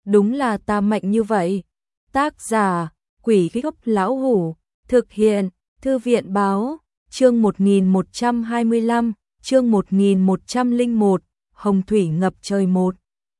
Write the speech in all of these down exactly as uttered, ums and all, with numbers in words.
đúng là ta mạnh như vậy. Tác giả, Quỷ Gốc Lão Hủ, thực hiện, Thư viện Báo, chương một nghìn một trăm hai mươi lăm, chương một nghìn một trăm lẻ một, Hồng Thủy ngập trời một.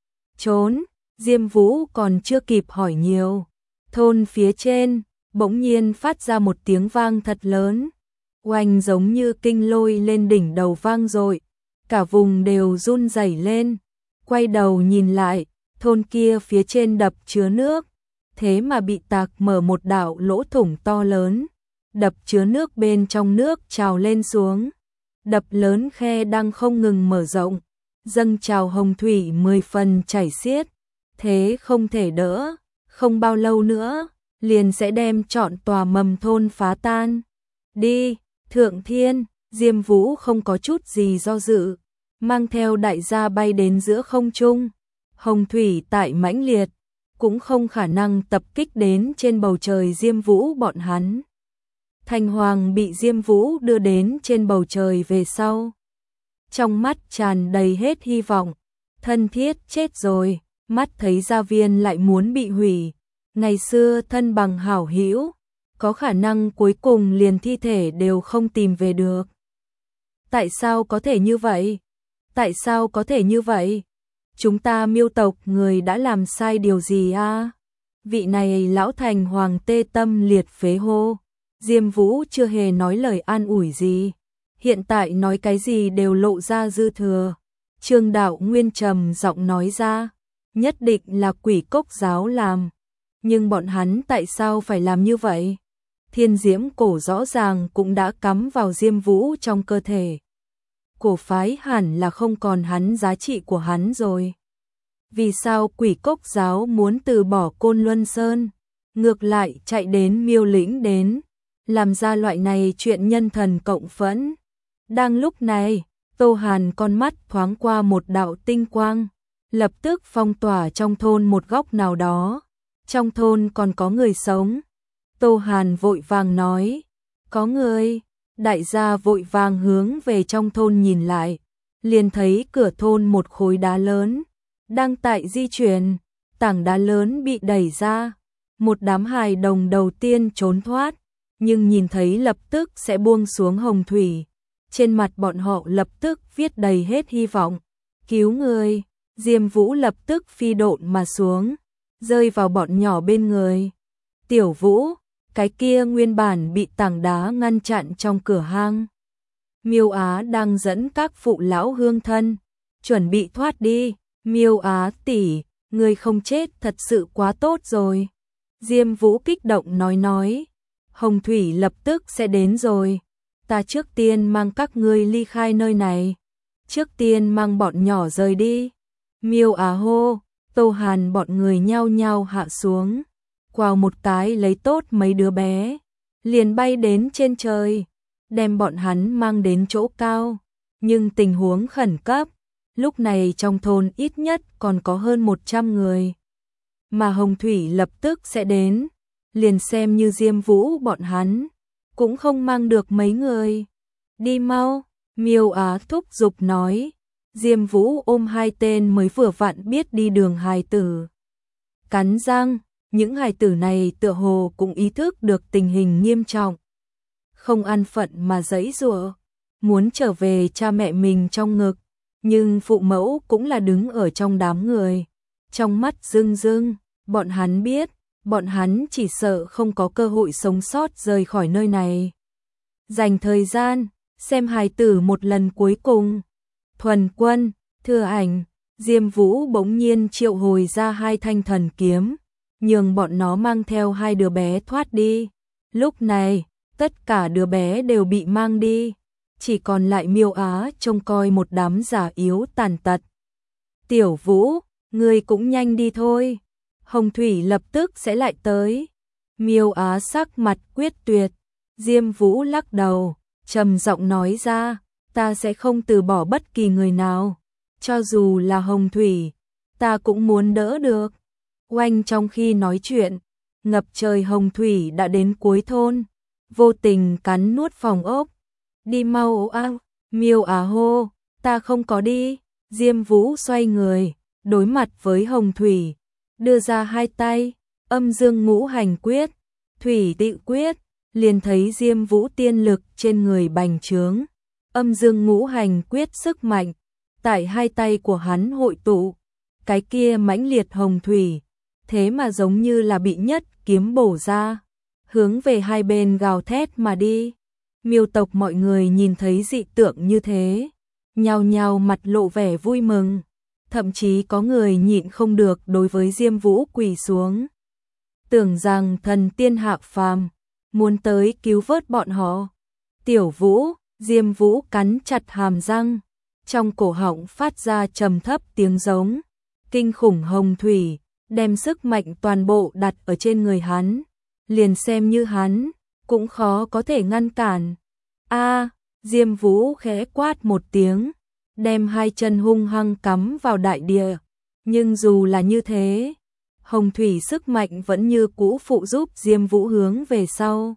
Trốn, Diêm Vũ còn chưa kịp hỏi nhiều. Thôn phía trên, bỗng nhiên phát ra một tiếng vang thật lớn. Oanh giống như kinh lôi lên đỉnh đầu vang dội, cả vùng đều run rẩy lên. Quay đầu nhìn lại, thôn kia phía trên đập chứa nước, thế mà bị tạc mở một đạo lỗ thủng to lớn. Đập chứa nước bên trong nước trào lên xuống. Đập lớn khe đang không ngừng mở rộng, dâng trào hồng thủy mười phần chảy xiết, thế không thể đỡ, không bao lâu nữa, liền sẽ đem trọn tòa mầm thôn phá tan. Đi, Thượng Thiên, Diêm Vũ không có chút gì do dự, mang theo đại gia bay đến giữa không trung. Hồng thủy tại mãnh liệt, cũng không khả năng tập kích đến trên bầu trời Diêm Vũ bọn hắn. Thành Hoàng bị Diêm Vũ đưa đến trên bầu trời về sau, trong mắt tràn đầy hết hy vọng. Thân thiết chết rồi, mắt thấy gia viên lại muốn bị hủy. Ngày xưa thân bằng hảo hữu, có khả năng cuối cùng liền thi thể đều không tìm về được. Tại sao có thể như vậy? Tại sao có thể như vậy? Chúng ta Miêu tộc người đã làm sai điều gì a? À? Vị này lão Thành Hoàng tê tâm liệt phế hô. Diêm Vũ chưa hề nói lời an ủi gì, hiện tại nói cái gì đều lộ ra dư thừa. Trương Đạo Nguyên trầm giọng nói ra, nhất định là Quỷ Cốc giáo làm, nhưng bọn hắn tại sao phải làm như vậy? Thiên diễm cổ rõ ràng cũng đã cắm vào Diêm Vũ trong cơ thể. Cổ phái hẳn là không còn hắn giá trị của hắn rồi. Vì sao Quỷ Cốc giáo muốn từ bỏ Côn Luân Sơn, ngược lại chạy đến Miêu Lĩnh đến, làm ra loại này chuyện nhân thần cộng phẫn? Đang lúc này, Tô Hàn con mắt thoáng qua một đạo tinh quang, lập tức phong tỏa trong thôn một góc nào đó. Trong thôn còn có người sống. Tô Hàn vội vàng nói, có người. Đại gia vội vàng hướng về trong thôn nhìn lại, liền thấy cửa thôn một khối đá lớn đang tại di chuyển. Tảng đá lớn bị đẩy ra, một đám hài đồng đầu tiên trốn thoát, nhưng nhìn thấy lập tức sẽ buông xuống hồng thủy, trên mặt bọn họ lập tức viết đầy hết hy vọng. Cứu người! Diêm Vũ lập tức phi độn mà xuống, rơi vào bọn nhỏ bên người. Tiểu Vũ, cái kia nguyên bản bị tảng đá ngăn chặn trong cửa hang. Miêu Á đang dẫn các phụ lão hương thân, chuẩn bị thoát đi. Miêu Á tỷ, người không chết thật sự quá tốt rồi. Diêm Vũ kích động nói nói, hồng thủy lập tức sẽ đến rồi. Ta trước tiên mang các ngươi ly khai nơi này. Trước tiên mang bọn nhỏ rời đi. Miêu Á hô, Tô Hàn bọn người nhao nhao hạ xuống. Quào một cái lấy tốt mấy đứa bé, liền bay đến trên trời, đem bọn hắn mang đến chỗ cao. Nhưng tình huống khẩn cấp, lúc này trong thôn ít nhất còn có hơn một trăm người. Mà hồng thủy lập tức sẽ đến, liền xem như Diêm Vũ bọn hắn cũng không mang được mấy người. Đi mau, Miêu Á thúc giục nói. Diêm Vũ ôm hai tên mới vừa vặn biết đi đường hài tử, cắn răng. Những hài tử này tựa hồ cũng ý thức được tình hình nghiêm trọng, không an phận mà giãy giụa, muốn trở về cha mẹ mình trong ngực, nhưng phụ mẫu cũng là đứng ở trong đám người, trong mắt rưng rưng. Bọn hắn biết, bọn hắn chỉ sợ không có cơ hội sống sót rời khỏi nơi này. Dành thời gian xem hài tử một lần cuối cùng. Thuần Quân, Thừa Ảnh, Diêm Vũ bỗng nhiên triệu hồi ra hai thanh thần kiếm, nhường bọn nó mang theo hai đứa bé thoát đi. Lúc này, tất cả đứa bé đều bị mang đi, chỉ còn lại Miêu Á trông coi một đám già yếu tàn tật. Tiểu Vũ, ngươi cũng nhanh đi thôi, hồng thủy lập tức sẽ lại tới. Miêu Á sắc mặt quyết tuyệt. Diêm Vũ lắc đầu, trầm giọng nói ra, ta sẽ không từ bỏ bất kỳ người nào, cho dù là hồng thủy, ta cũng muốn đỡ được. Oanh trong khi nói chuyện, ngập trời hồng thủy đã đến cuối thôn, vô tình cắn nuốt phòng ốc. Đi mau a, Miêu Á hô, ta không có đi. Diêm Vũ xoay người, đối mặt với hồng thủy, đưa ra hai tay, âm dương ngũ hành quyết, thủy tịnh quyết, liền thấy Diêm Vũ tiên lực trên người bành trướng, âm dương ngũ hành quyết sức mạnh, tại hai tay của hắn hội tụ, cái kia mãnh liệt hồng thủy, thế mà giống như là bị nhất kiếm bổ ra, hướng về hai bên gào thét mà đi. Miêu tộc mọi người nhìn thấy dị tượng như thế, nhao nhao mặt lộ vẻ vui mừng, thậm chí có người nhịn không được đối với Diêm Vũ quỳ xuống. Tưởng rằng thần tiên hạ phàm, muốn tới cứu vớt bọn họ. Tiểu Vũ, Diêm Vũ cắn chặt hàm răng, trong cổ họng phát ra trầm thấp tiếng giống, kinh khủng hồng thủy, đem sức mạnh toàn bộ đặt ở trên người hắn, liền xem như hắn, cũng khó có thể ngăn cản. A, Diêm Vũ khẽ quát một tiếng, đem hai chân hung hăng cắm vào đại địa, nhưng dù là như thế, hồng thủy sức mạnh vẫn như cũ phụ giúp Diêm Vũ hướng về sau.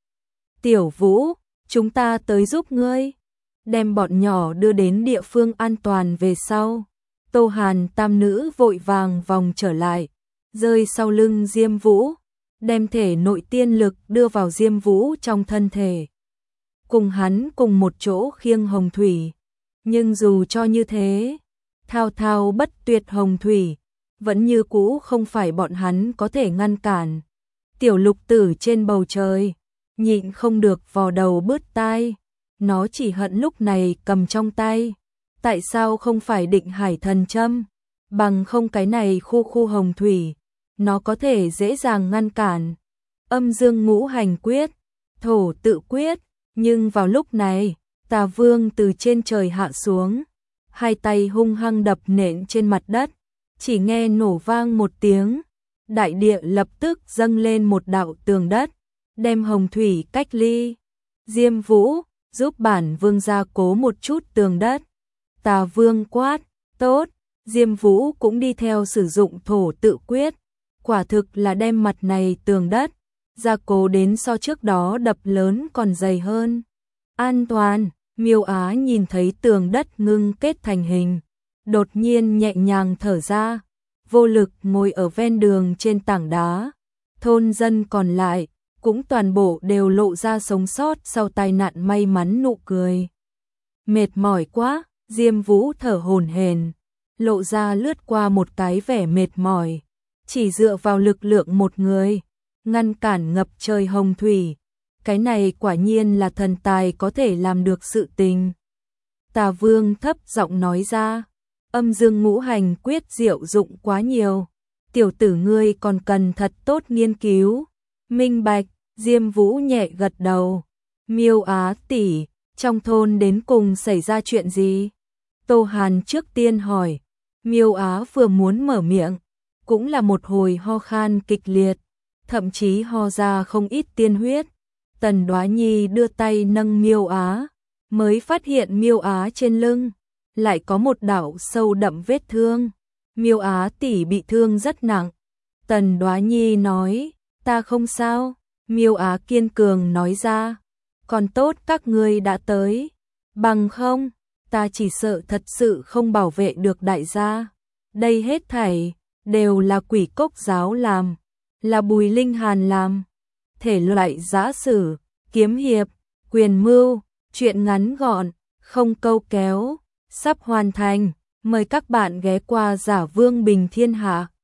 Tiểu Vũ, chúng ta tới giúp ngươi, đem bọn nhỏ đưa đến địa phương an toàn về sau. Tô Hàn tam nữ vội vàng vòng trở lại, rơi sau lưng Diêm Vũ, đem thể nội tiên lực đưa vào Diêm Vũ trong thân thể. Cùng hắn cùng một chỗ khiêng hồng thủy, nhưng dù cho như thế, thao thao bất tuyệt hồng thủy, vẫn như cũ không phải bọn hắn có thể ngăn cản. Tiểu Lục Tử trên bầu trời, nhịn không được vò đầu bứt tai, nó chỉ hận lúc này cầm trong tay. Tại sao không phải định hải thần châm, bằng không cái này khu khu hồng thủy, nó có thể dễ dàng ngăn cản. Âm dương ngũ hành quyết, thổ tự quyết, nhưng vào lúc này, Tà Vương từ trên trời hạ xuống, hai tay hung hăng đập nện trên mặt đất, chỉ nghe nổ vang một tiếng, đại địa lập tức dâng lên một đạo tường đất, đem hồng thủy cách ly. Diêm Vũ, giúp bản vương gia cố một chút tường đất. Tà Vương quát, tốt, Diêm Vũ cũng đi theo sử dụng thổ tự quyết, quả thực là đem mặt này tường đất, gia cố đến so trước đó đập lớn còn dày hơn. An toàn, Miêu Á nhìn thấy tường đất ngưng kết thành hình, đột nhiên nhẹ nhàng thở ra, vô lực ngồi ở ven đường trên tảng đá. Thôn dân còn lại, cũng toàn bộ đều lộ ra sống sót sau tai nạn may mắn nụ cười. Mệt mỏi quá, Diêm Vũ thở hổn hển, lộ ra lướt qua một cái vẻ mệt mỏi, chỉ dựa vào lực lượng một người, ngăn cản ngập trời hồng thủy, cái này quả nhiên là thần tài có thể làm được sự tình. Tà Vương thấp giọng nói ra, âm dương ngũ hành quyết diệu dụng quá nhiều, tiểu tử ngươi còn cần thật tốt nghiên cứu. Minh bạch, Diêm Vũ nhẹ gật đầu. Miêu Á tỷ, trong thôn đến cùng xảy ra chuyện gì? Tô Hàn trước tiên hỏi. Miêu Á vừa muốn mở miệng, cũng là một hồi ho khan kịch liệt, thậm chí ho ra không ít tiên huyết. Tần Đoá Nhi đưa tay nâng Miêu Á, mới phát hiện Miêu Á trên lưng lại có một đạo sâu đậm vết thương. Miêu Á tỷ bị thương rất nặng. Tần Đoá Nhi nói, ta không sao. Miêu Á kiên cường nói ra, còn tốt các ngươi đã tới, bằng không, ta chỉ sợ thật sự không bảo vệ được đại gia. Đây hết thảy đều là Quỷ Cốc giáo làm, là Bùi Linh Hàn làm. Thể loại giã sử, kiếm hiệp, quyền mưu, truyện ngắn gọn, không câu kéo, sắp hoàn thành. Mời các bạn ghé qua Giả Vương Bình Thiên Hạ.